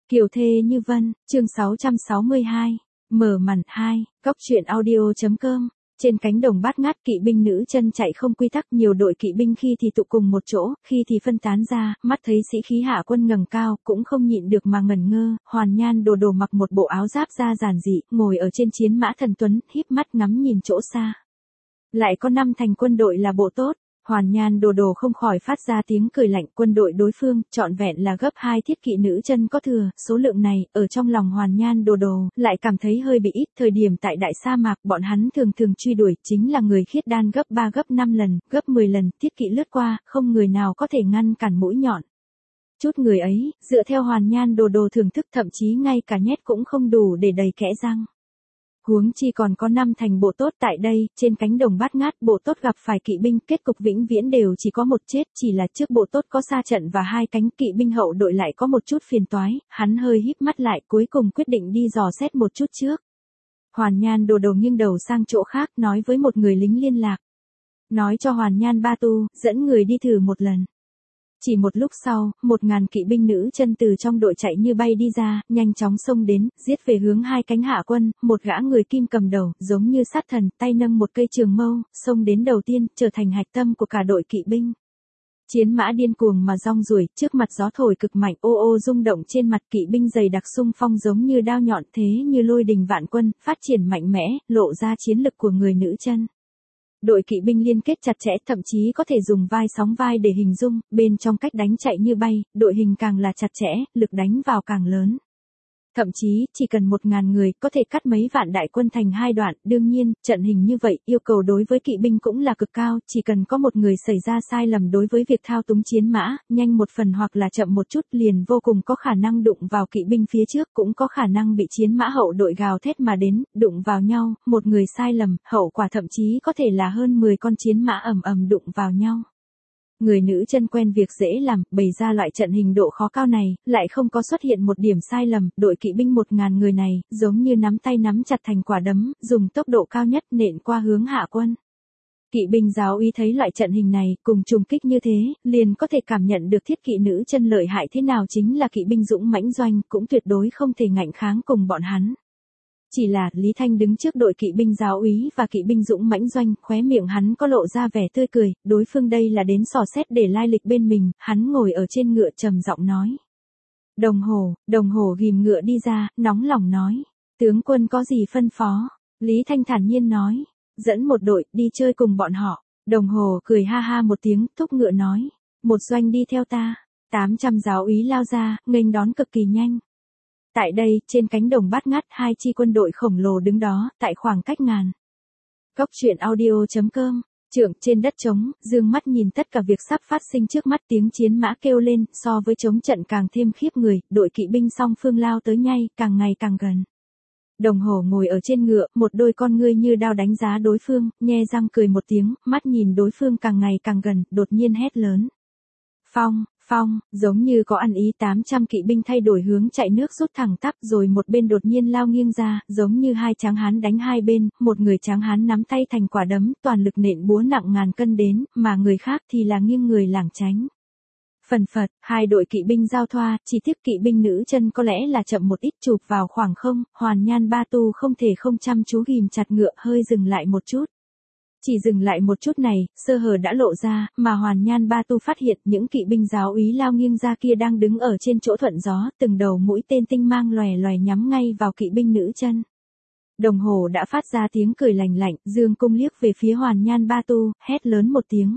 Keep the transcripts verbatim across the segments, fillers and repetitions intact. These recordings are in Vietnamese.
Kiều thê như vân, chương sáu trăm sáu mươi hai, mở màn hai, góc truyện audio.com. Trên cánh đồng bát ngát, kỵ binh nữ chân chạy không quy tắc, nhiều đội kỵ binh khi thì tụ cùng một chỗ, khi thì phân tán ra, mắt thấy sĩ khí hạ quân ngẩng cao, cũng không nhịn được mà ngẩn ngơ. Hoàn Nhan Đồ Đồ mặc một bộ áo giáp da giản dị, ngồi ở trên chiến mã thần tuấn, híp mắt ngắm nhìn chỗ xa. Lại có năm thành quân đội là bộ tốt. Hoàn Nhan Đồ Đồ không khỏi phát ra tiếng cười lạnh, quân đội đối phương, trọn vẹn là gấp hai thiết kỵ nữ chân có thừa, số lượng này, ở trong lòng Hoàn Nhan Đồ Đồ, lại cảm thấy hơi bị ít, thời điểm tại đại sa mạc, bọn hắn thường thường truy đuổi, chính là người khiết đan gấp ba gấp năm lần, gấp mười lần, thiết kỵ lướt qua, không người nào có thể ngăn cản mũi nhọn. Chút người ấy, dựa theo Hoàn Nhan Đồ Đồ thưởng thức, thậm chí ngay cả nhét cũng không đủ để đầy kẽ răng. Huống chi còn có năm thành bộ tốt tại đây, trên cánh đồng bát ngát, bộ tốt gặp phải kỵ binh, kết cục vĩnh viễn đều chỉ có một chết, chỉ là trước bộ tốt có sa trận và hai cánh, kỵ binh hậu đội lại có một chút phiền toái, hắn hơi híp mắt lại, cuối cùng quyết định đi dò xét một chút trước. Hoàn Nhan Đồ Đồ nghiêng đầu sang chỗ khác, nói với một người lính liên lạc. Nói cho Hoàn Nhan Ba Tu, dẫn người đi thử một lần. Chỉ một lúc sau, một ngàn kỵ binh nữ chân từ trong đội chạy như bay đi ra, nhanh chóng xông đến, giết về hướng hai cánh hạ quân, một gã người kim cầm đầu, giống như sát thần, tay nâng một cây trường mâu, xông đến đầu tiên, trở thành hạch tâm của cả đội kỵ binh. Chiến mã điên cuồng mà rong ruổi, trước mặt gió thổi cực mạnh, ô ô rung động trên mặt, kỵ binh dày đặc xung phong giống như đao nhọn, thế như lôi đình vạn quân, phát triển mạnh mẽ, lộ ra chiến lực của người nữ chân. Đội kỵ binh liên kết chặt chẽ, thậm chí có thể dùng vai sóng vai để hình dung, bên trong cách đánh chạy như bay, đội hình càng là chặt chẽ, lực đánh vào càng lớn. Thậm chí, chỉ cần một ngàn người, có thể cắt mấy vạn đại quân thành hai đoạn, đương nhiên, trận hình như vậy, yêu cầu đối với kỵ binh cũng là cực cao, chỉ cần có một người xảy ra sai lầm đối với việc thao túng chiến mã, nhanh một phần hoặc là chậm một chút, liền vô cùng có khả năng đụng vào kỵ binh phía trước, cũng có khả năng bị chiến mã hậu đội gào thét mà đến, đụng vào nhau, một người sai lầm, hậu quả thậm chí có thể là hơn mười con chiến mã ầm ầm đụng vào nhau. Người nữ chân quen việc dễ làm, bày ra loại trận hình độ khó cao này, lại không có xuất hiện một điểm sai lầm, đội kỵ binh một ngàn người này, giống như nắm tay nắm chặt thành quả đấm, dùng tốc độ cao nhất nện qua hướng hạ quân. Kỵ binh giáo úy thấy loại trận hình này, cùng trùng kích như thế, liền có thể cảm nhận được thiết kỵ nữ chân lợi hại thế nào, chính là kỵ binh dũng mãnh doanh, cũng tuyệt đối không thể ngạnh kháng cùng bọn hắn. Chỉ là, Lý Thanh đứng trước đội kỵ binh giáo úy và kỵ binh dũng mãnh doanh, khóe miệng hắn có lộ ra vẻ tươi cười, đối phương đây là đến dò xét để lai lịch bên mình, hắn ngồi ở trên ngựa trầm giọng nói. Đồng hồ, đồng hồ ghim ngựa đi ra, nóng lòng nói, tướng quân có gì phân phó? Lý Thanh thản nhiên nói, dẫn một đội, đi chơi cùng bọn họ. Đồng hồ cười ha ha một tiếng, thúc ngựa nói, một doanh đi theo ta. tám trăm giáo úy lao ra, nghênh đón cực kỳ nhanh. Tại đây, trên cánh đồng bát ngát, hai chi quân đội khổng lồ đứng đó, tại khoảng cách ngàn. Góc truyện audio.com, trưởng trên đất trống, dương mắt nhìn tất cả việc sắp phát sinh trước mắt, tiếng chiến mã kêu lên, so với chống trận càng thêm khiếp người, đội kỵ binh song phương lao tới ngay, càng ngày càng gần. Đồng hồ ngồi ở trên ngựa, một đôi con ngươi như đao đánh giá đối phương, nhe răng cười một tiếng, mắt nhìn đối phương càng ngày càng gần, đột nhiên hét lớn. Phong! Phong, giống như có ăn ý, tám trăm kỵ binh thay đổi hướng chạy nước rút thẳng tắp, rồi một bên đột nhiên lao nghiêng ra, giống như hai tráng hán đánh hai bên, một người tráng hán nắm tay thành quả đấm, toàn lực nện búa nặng ngàn cân đến, mà người khác thì là nghiêng người lảng tránh. Phần phật, hai đội kỵ binh giao thoa, chỉ tiếc kỵ binh nữ chân có lẽ là chậm một ít, chụp vào khoảng không, Hoàn Nhan Ba Tu không thể không chăm chú ghim chặt ngựa, hơi dừng lại một chút. Chỉ dừng lại một chút này, sơ hở đã lộ ra, mà Hoàn Nhan Ba Tu phát hiện những kỵ binh giáo úy lao nghiêng ra kia đang đứng ở trên chỗ thuận gió, từng đầu mũi tên tinh mang lòe lòe nhắm ngay vào kỵ binh nữ chân. Đồng hồ đã phát ra tiếng cười lành lạnh, dương cung liếc về phía Hoàn Nhan Ba Tu, hét lớn một tiếng.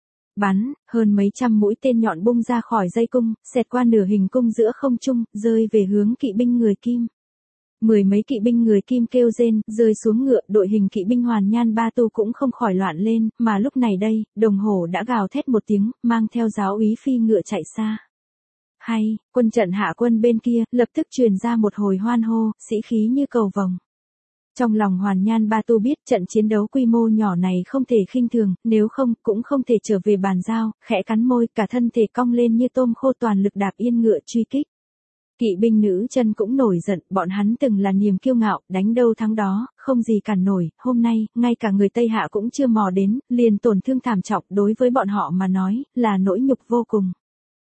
Bắn, hơn mấy trăm mũi tên nhọn bung ra khỏi dây cung, xẹt qua nửa hình cung giữa không trung, rơi về hướng kỵ binh người kim. Mười mấy kỵ binh người kim kêu rên, rơi xuống ngựa, đội hình kỵ binh Hoàn Nhan Ba Tu cũng không khỏi loạn lên, mà lúc này đây, đồng hồ đã gào thét một tiếng, mang theo giáo úy phi ngựa chạy xa. Hay, quân trận hạ quân bên kia, lập tức truyền ra một hồi hoan hô, sĩ khí như cầu vồng. Trong lòng Hoàn Nhan Ba Tu biết trận chiến đấu quy mô nhỏ này không thể khinh thường, nếu không, cũng không thể trở về bàn giao, khẽ cắn môi, cả thân thể cong lên như tôm khô, toàn lực đạp yên ngựa truy kích. Kỵ binh nữ chân cũng nổi giận, bọn hắn từng là niềm kiêu ngạo, đánh đâu thắng đó, không gì cản nổi, hôm nay, ngay cả người Tây Hạ cũng chưa mò đến, liền tổn thương thảm trọng, đối với bọn họ mà nói, là nỗi nhục vô cùng.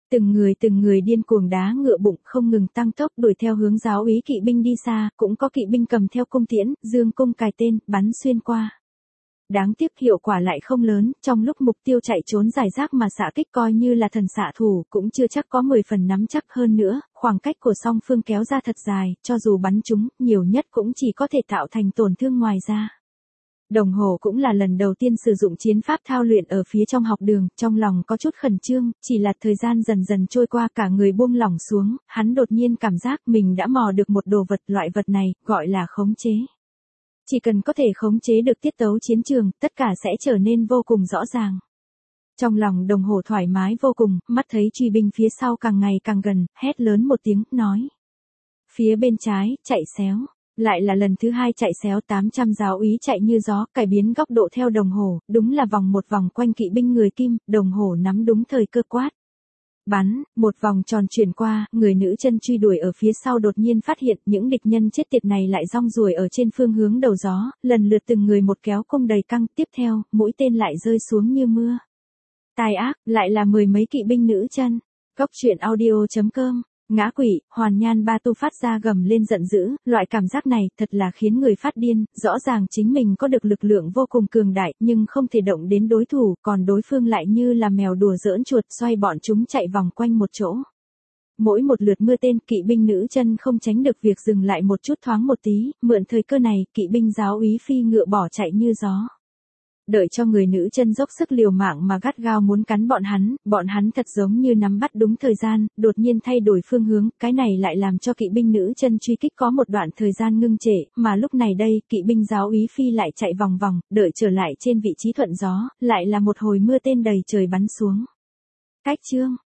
Từng người từng người điên cuồng đá ngựa bụng không ngừng tăng tốc đuổi theo hướng giáo úy kỵ binh đi xa, cũng có kỵ binh cầm theo cung tiễn, dương cung cài tên, bắn xuyên qua. Đáng tiếc hiệu quả lại không lớn, trong lúc mục tiêu chạy trốn giải rác mà xạ kích coi như là thần xạ thủ cũng chưa chắc có mười phần nắm chắc hơn nữa, khoảng cách của song phương kéo ra thật dài, cho dù bắn chúng, nhiều nhất cũng chỉ có thể tạo thành tổn thương ngoài ra. Đồng hồ cũng là lần đầu tiên sử dụng chiến pháp thao luyện ở phía trong học đường, trong lòng có chút khẩn trương, chỉ là thời gian dần dần trôi qua cả người buông lỏng xuống, hắn đột nhiên cảm giác mình đã mò được một đồ vật, loại vật này, gọi là khống chế. Chỉ cần có thể khống chế được tiết tấu chiến trường, tất cả sẽ trở nên vô cùng rõ ràng. Trong lòng đồng hồ thoải mái vô cùng, mắt thấy truy binh phía sau càng ngày càng gần, hét lớn một tiếng, nói. Phía bên trái, chạy xéo. Lại là lần thứ hai chạy xéo tám trăm giáo úy chạy như gió, cải biến góc độ theo đồng hồ, đúng là vòng một vòng quanh kỵ binh người Kim, đồng hồ nắm đúng thời cơ quát. Bắn, một vòng tròn chuyển qua, người nữ chân truy đuổi ở phía sau đột nhiên phát hiện những địch nhân chết tiệt này lại rong ruổi ở trên phương hướng đầu gió, lần lượt từng người một kéo cung đầy căng, tiếp theo, mũi tên lại rơi xuống như mưa. Tai ác, lại là mười mấy kỵ binh nữ chân. Góc truyện audio chấm com. Ngã quỷ, Hoàn Nhan Ba Tu phát ra gầm lên giận dữ, loại cảm giác này thật là khiến người phát điên, rõ ràng chính mình có được lực lượng vô cùng cường đại nhưng không thể động đến đối thủ, còn đối phương lại như là mèo đùa giỡn chuột xoay bọn chúng chạy vòng quanh một chỗ. Mỗi một lượt mưa tên kỵ binh nữ chân không tránh được việc dừng lại một chút thoáng một tí, mượn thời cơ này kỵ binh giáo úy phi ngựa bỏ chạy như gió. Đợi cho người nữ chân dốc sức liều mạng mà gắt gao muốn cắn bọn hắn, bọn hắn thật giống như nắm bắt đúng thời gian, đột nhiên thay đổi phương hướng, cái này lại làm cho kỵ binh nữ chân truy kích có một đoạn thời gian ngưng trệ, mà lúc này đây, kỵ binh giáo úy phi lại chạy vòng vòng, đợi trở lại trên vị trí thuận gió, lại là một hồi mưa tên đầy trời bắn xuống. Cách chương